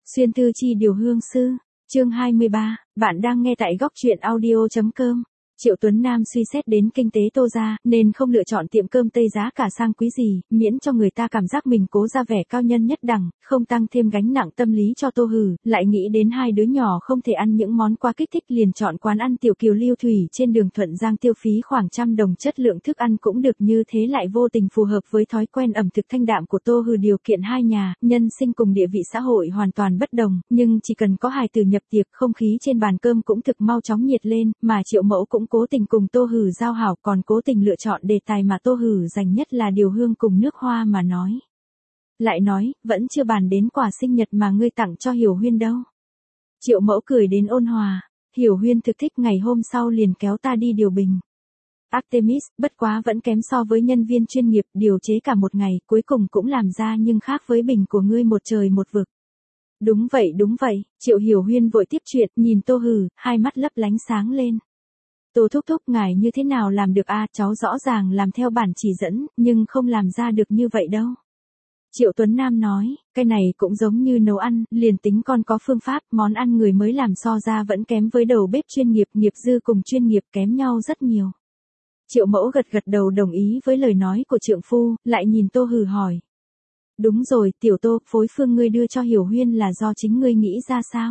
Xuyên thư chi điều hương sư, chương 23, bạn đang nghe tại góc truyện audio.com. Triệu Tuấn Nam suy xét đến kinh tế Tô gia, nên không lựa chọn tiệm cơm Tây giá cả sang quý gì, miễn cho người ta cảm giác mình cố ra vẻ cao nhân nhất đẳng, không tăng thêm gánh nặng tâm lý cho Tô Hử, lại nghĩ đến hai đứa nhỏ không thể ăn những món quá kích thích liền chọn quán ăn Tiểu Kiều Lưu Thủy trên đường Thuận Giang tiêu phí khoảng 100 đồng, chất lượng thức ăn cũng được, như thế lại vô tình phù hợp với thói quen ẩm thực thanh đạm của Tô Hử. Điều kiện hai nhà, nhân sinh cùng địa vị xã hội hoàn toàn bất đồng, nhưng chỉ cần có hài tử nhập tiệc, không khí trên bàn cơm cũng thực mau chóng nhiệt lên, mà Triệu Mẫu cũng cố tình cùng Tô Hử giao hảo, còn cố tình lựa chọn đề tài mà Tô Hử dành nhất là điều hương cùng nước hoa mà nói. Lại nói, vẫn chưa bàn đến quà sinh nhật mà ngươi tặng cho Hiểu Huyên đâu. Triệu Mẫu cười đến ôn hòa, Hiểu Huyên thực thích, ngày hôm sau liền kéo ta đi điều bình. Artemis, bất quá vẫn kém so với nhân viên chuyên nghiệp, điều chế cả một ngày, cuối cùng cũng làm ra nhưng khác với bình của ngươi một trời một vực. Đúng vậy, Triệu Hiểu Huyên vội tiếp chuyện, nhìn Tô Hử, hai mắt lấp lánh sáng lên. Tô thúc thúc, ngài như thế nào làm được a? Cháu rõ ràng làm theo bản chỉ dẫn, nhưng không làm ra được như vậy đâu. Triệu Tuấn Nam nói, cái này cũng giống như nấu ăn, liền tính con có phương pháp, món ăn người mới làm so ra vẫn kém với đầu bếp chuyên nghiệp, nghiệp dư cùng chuyên nghiệp kém nhau rất nhiều. Triệu Mẫu gật đầu đồng ý với lời nói của trượng phu, lại nhìn Tô Hử hỏi. Đúng rồi, tiểu Tô, phối phương ngươi đưa cho Hiểu Huyên là do chính ngươi nghĩ ra sao?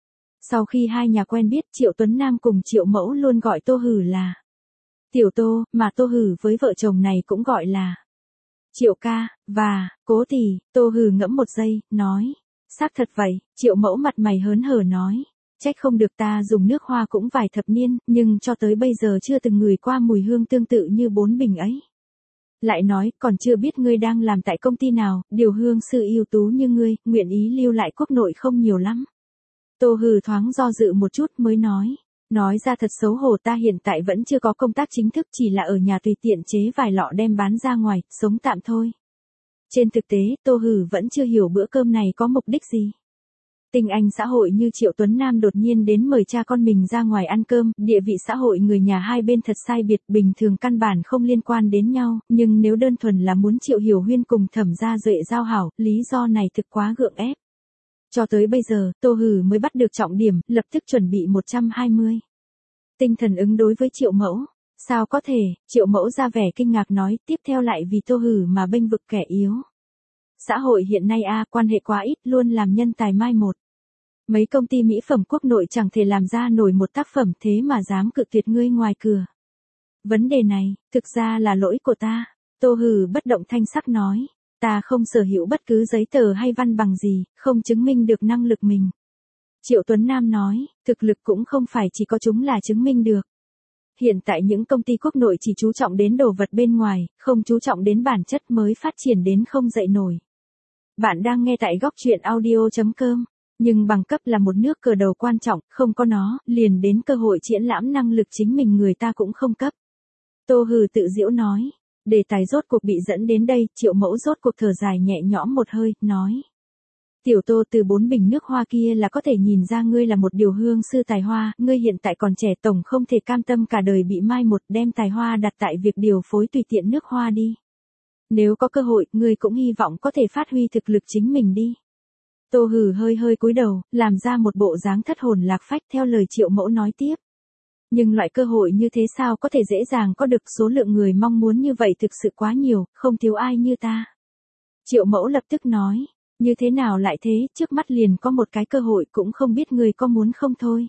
Sau khi hai nhà quen biết, Triệu Tuấn Nam cùng Triệu Mẫu luôn gọi Tô Hử là tiểu Tô, mà Tô Hử với vợ chồng này cũng gọi là Triệu ca, và cố tỷ. Tô Hử ngẫm một giây, nói, xác thật vậy. Triệu Mẫu mặt mày hớn hở nói, trách không được, ta dùng nước hoa cũng vài thập niên, nhưng cho tới bây giờ chưa từng ngửi qua mùi hương tương tự như bốn bình ấy. Lại nói, còn chưa biết ngươi đang làm tại công ty nào, điều hương sư ưu tú như ngươi, nguyện ý lưu lại quốc nội không nhiều lắm. Tô Hử thoáng do dự một chút mới nói ra thật xấu hổ, ta hiện tại vẫn chưa có công tác chính thức, chỉ là ở nhà tùy tiện chế vài lọ đem bán ra ngoài, sống tạm thôi. Trên thực tế, Tô Hử vẫn chưa hiểu bữa cơm này có mục đích gì. Tinh anh xã hội như Triệu Tuấn Nam đột nhiên đến mời cha con mình ra ngoài ăn cơm, địa vị xã hội người nhà hai bên thật sai biệt, bình thường căn bản không liên quan đến nhau, nhưng nếu đơn thuần là muốn Triệu Hiểu Huyên cùng Thẩm Gia Duệ giao hảo, lý do này thực quá gượng ép. Cho tới bây giờ, Tô Hử mới bắt được trọng điểm, lập tức chuẩn bị 120. Tinh thần ứng đối với Triệu Mẫu. Sao có thể? Triệu Mẫu ra vẻ kinh ngạc nói, tiếp theo lại vì Tô Hử mà bênh vực kẻ yếu. Xã hội hiện nay quan hệ quá ít, luôn làm nhân tài mai một. Mấy công ty mỹ phẩm quốc nội chẳng thể làm ra nổi một tác phẩm, thế mà dám cự tuyệt ngươi ngoài cửa. Vấn đề này, thực ra là lỗi của ta. Tô Hử bất động thanh sắc nói. Ta không sở hữu bất cứ giấy tờ hay văn bằng gì, không chứng minh được năng lực mình. Triệu Tuấn Nam nói, thực lực cũng không phải chỉ có chúng là chứng minh được. Hiện tại những công ty quốc nội chỉ chú trọng đến đồ vật bên ngoài, không chú trọng đến bản chất mới phát triển đến không dậy nổi. Bạn đang nghe tại góc truyện audio.com, nhưng bằng cấp là một nước cờ đầu quan trọng, không có nó, liền đến cơ hội triển lãm năng lực chính mình người ta cũng không cấp. Tô Hử tự giễu nói. Đề tài rốt cuộc bị dẫn đến đây, Triệu Mẫu rốt cuộc thở dài nhẹ nhõm một hơi, nói. Tiểu Tô, từ 4 bình nước hoa kia là có thể nhìn ra ngươi là một điều hương sư tài hoa, ngươi hiện tại còn trẻ, tổng không thể cam tâm cả đời bị mai một, đem tài hoa đặt tại việc điều phối tùy tiện nước hoa đi. Nếu có cơ hội, ngươi cũng hy vọng có thể phát huy thực lực chính mình đi. Tô Hử hơi cúi đầu, làm ra một bộ dáng thất hồn lạc phách, theo lời Triệu Mẫu nói tiếp. Nhưng loại cơ hội như thế sao có thể dễ dàng có được, số lượng người mong muốn như vậy thực sự quá nhiều, không thiếu ai như ta. Triệu Mẫu lập tức nói, như thế nào lại thế, trước mắt liền có một cái cơ hội, cũng không biết người có muốn không thôi.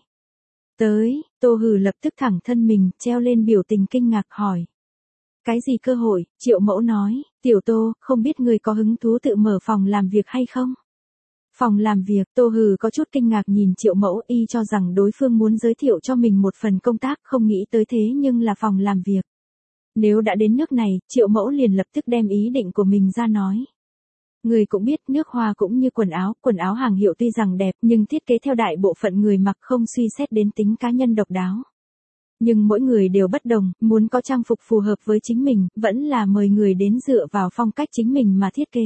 Tới, Tô Hử lập tức thẳng thân mình, treo lên biểu tình kinh ngạc hỏi. Cái gì cơ hội? Triệu Mẫu nói, tiểu Tô, không biết người có hứng thú tự mở phòng làm việc hay không? Phòng làm việc. Tô Hử có chút kinh ngạc nhìn Triệu Mẫu, y cho rằng đối phương muốn giới thiệu cho mình một phần công tác, không nghĩ tới thế nhưng là phòng làm việc. Nếu đã đến nước này, Triệu Mẫu liền lập tức đem ý định của mình ra nói. Người cũng biết, nước hoa cũng như quần áo hàng hiệu tuy rằng đẹp, nhưng thiết kế theo đại bộ phận người mặc, không suy xét đến tính cá nhân độc đáo. Nhưng mỗi người đều bất đồng, muốn có trang phục phù hợp với chính mình, vẫn là mời người đến dựa vào phong cách chính mình mà thiết kế.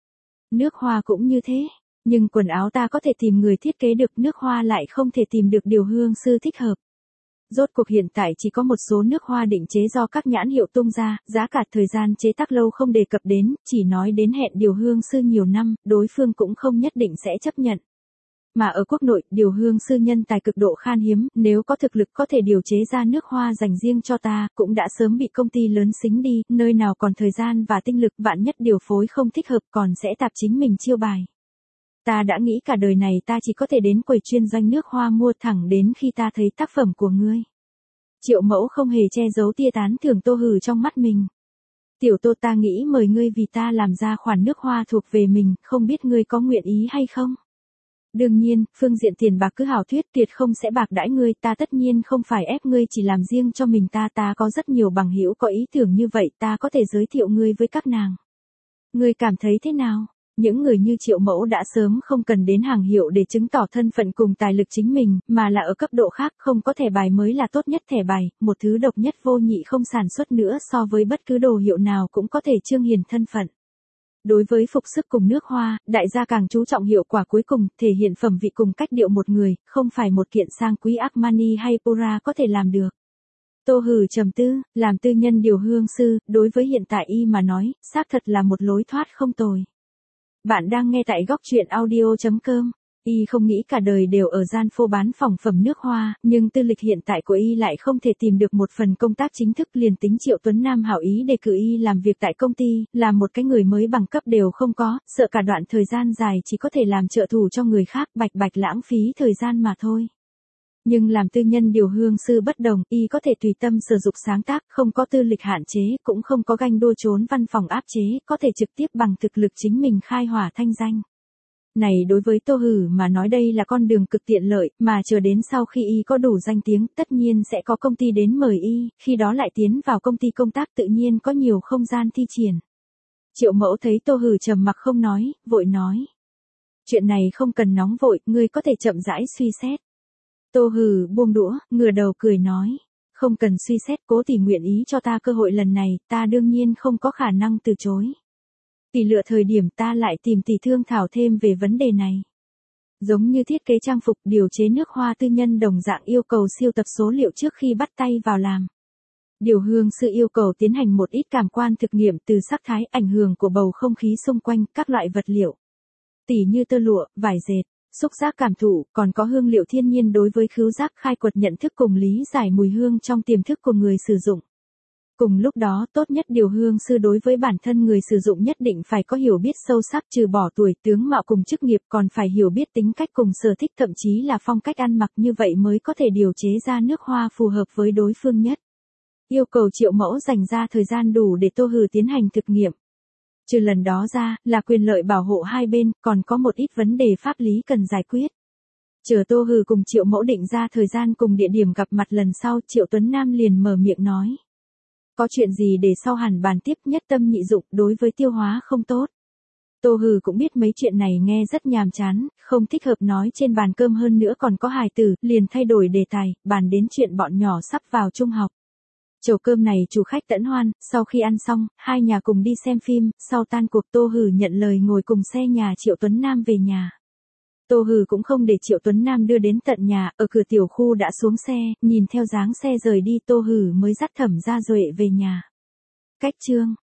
Nước hoa cũng như thế. Nhưng quần áo ta có thể tìm người thiết kế được, nước hoa lại không thể tìm được điều hương sư thích hợp. Rốt cuộc hiện tại chỉ có một số nước hoa định chế do các nhãn hiệu tung ra, giá cả thời gian chế tác lâu không đề cập đến, chỉ nói đến hẹn điều hương sư nhiều năm, đối phương cũng không nhất định sẽ chấp nhận. mà ở quốc nội, điều hương sư nhân tài cực độ khan hiếm, nếu có thực lực có thể điều chế ra nước hoa dành riêng cho ta, cũng đã sớm bị công ty lớn xính đi, nơi nào còn thời gian và tinh lực, vạn nhất điều phối không thích hợp còn sẽ tạp chính mình chiêu bài. Ta đã nghĩ cả đời này ta chỉ có thể đến quầy chuyên doanh nước hoa mua thẳng đến khi ta thấy tác phẩm của ngươi. Triệu Mẫu không hề che giấu tia tán thưởng Tô Hử trong mắt mình. Tiểu Tô, ta nghĩ mời ngươi vì ta làm ra khoản nước hoa thuộc về mình, không biết ngươi có nguyện ý hay không? Đương nhiên, phương diện tiền bạc cứ hảo thuyết, tuyệt không sẽ bạc đãi ngươi, ta tất nhiên không phải ép ngươi chỉ làm riêng cho mình ta có rất nhiều bằng hữu có ý tưởng như vậy, ta có thể giới thiệu ngươi với các nàng. Ngươi cảm thấy thế nào? Những người như Triệu Mẫu đã sớm không cần đến hàng hiệu để chứng tỏ thân phận cùng tài lực chính mình, mà là ở cấp độ khác, không có thẻ bài mới là tốt nhất thẻ bài, một thứ độc nhất vô nhị không sản xuất nữa so với bất cứ đồ hiệu nào cũng có thể trương hiển thân phận. Đối với phục sức cùng nước hoa, đại gia càng chú trọng hiệu quả cuối cùng, thể hiện phẩm vị cùng cách điệu một người, không phải một kiện sang quý Armani hay Pura có thể làm được. Tô Hử trầm tư, làm tư nhân điều hương sư, đối với hiện tại y mà nói, xác thật là một lối thoát không tồi. Bạn đang nghe tại góc truyện audio.com. Y không nghĩ cả đời đều ở gian phô bán phòng phẩm nước hoa, nhưng tư lịch hiện tại của y lại không thể tìm được một phần công tác chính thức, liền tính Triệu Tuấn Nam hảo ý đề cử y làm việc tại công ty, làm một cái người mới bằng cấp đều không có, sợ cả đoạn thời gian dài chỉ có thể làm trợ thủ cho người khác, bạch lãng phí thời gian mà thôi. Nhưng làm tư nhân điều hương sư bất đồng, y có thể tùy tâm sử dụng sáng tác, không có tư lịch hạn chế, cũng không có ganh đua trốn văn phòng áp chế, có thể trực tiếp bằng thực lực chính mình khai hỏa thanh danh. Này đối với Tô Hử mà nói đây là con đường cực tiện lợi, mà chờ đến sau khi y có đủ danh tiếng, tất nhiên sẽ có công ty đến mời y, khi đó lại tiến vào công ty công tác tự nhiên có nhiều không gian thi triển. Triệu Mẫu thấy Tô Hử trầm mặc không nói, vội nói. Chuyện này không cần nóng vội, ngươi có thể chậm rãi suy xét. Tô Hử buông đũa, ngửa đầu cười nói. Không cần suy xét, Cố tỷ nguyện ý cho ta cơ hội lần này, ta đương nhiên không có khả năng từ chối. Tỷ lựa thời điểm ta lại tìm tỷ thương thảo thêm về vấn đề này. Giống như thiết kế trang phục, điều chế nước hoa tư nhân đồng dạng yêu cầu siêu tập số liệu trước khi bắt tay vào làm. Điều hương sư yêu cầu tiến hành một ít cảm quan thực nghiệm từ sắc thái, ảnh hưởng của bầu không khí xung quanh, các loại vật liệu. Tỉ như tơ lụa, vải dệt, xúc giác cảm thụ, còn có hương liệu thiên nhiên đối với khứu giác khai quật nhận thức cùng lý giải mùi hương trong tiềm thức của người sử dụng. Cùng lúc đó, tốt nhất điều hương sư đối với bản thân người sử dụng nhất định phải có hiểu biết sâu sắc, trừ bỏ tuổi, tướng mạo cùng chức nghiệp, còn phải hiểu biết tính cách cùng sở thích, thậm chí là phong cách ăn mặc, như vậy mới có thể điều chế ra nước hoa phù hợp với đối phương nhất. Yêu cầu Triệu Mẫu dành ra thời gian đủ để Tô Hử tiến hành thực nghiệm. Trừ lần đó ra, là quyền lợi bảo hộ hai bên, còn có một ít vấn đề pháp lý cần giải quyết. Chờ Tô Hử cùng Triệu Mẫu định ra thời gian cùng địa điểm gặp mặt lần sau, Triệu Tuấn Nam liền mở miệng nói. Có chuyện gì để sau hẳn bàn tiếp, nhất tâm nhị dụng, đối với tiêu hóa không tốt. Tô Hử cũng biết mấy chuyện này nghe rất nhàm chán, không thích hợp nói trên bàn cơm, hơn nữa còn có hài tử, liền thay đổi đề tài, bàn đến chuyện bọn nhỏ sắp vào trung học. Chầu cơm này chủ khách tẫn hoan, sau khi ăn xong, hai nhà cùng đi xem phim, sau tan cuộc Tô Hử nhận lời ngồi cùng xe nhà Triệu Tuấn Nam về nhà. Tô Hử cũng không để Triệu Tuấn Nam đưa đến tận nhà, ở cửa tiểu khu đã xuống xe, nhìn theo dáng xe rời đi Tô Hử mới dắt Thẩm Gia Duệ về nhà. Cách chương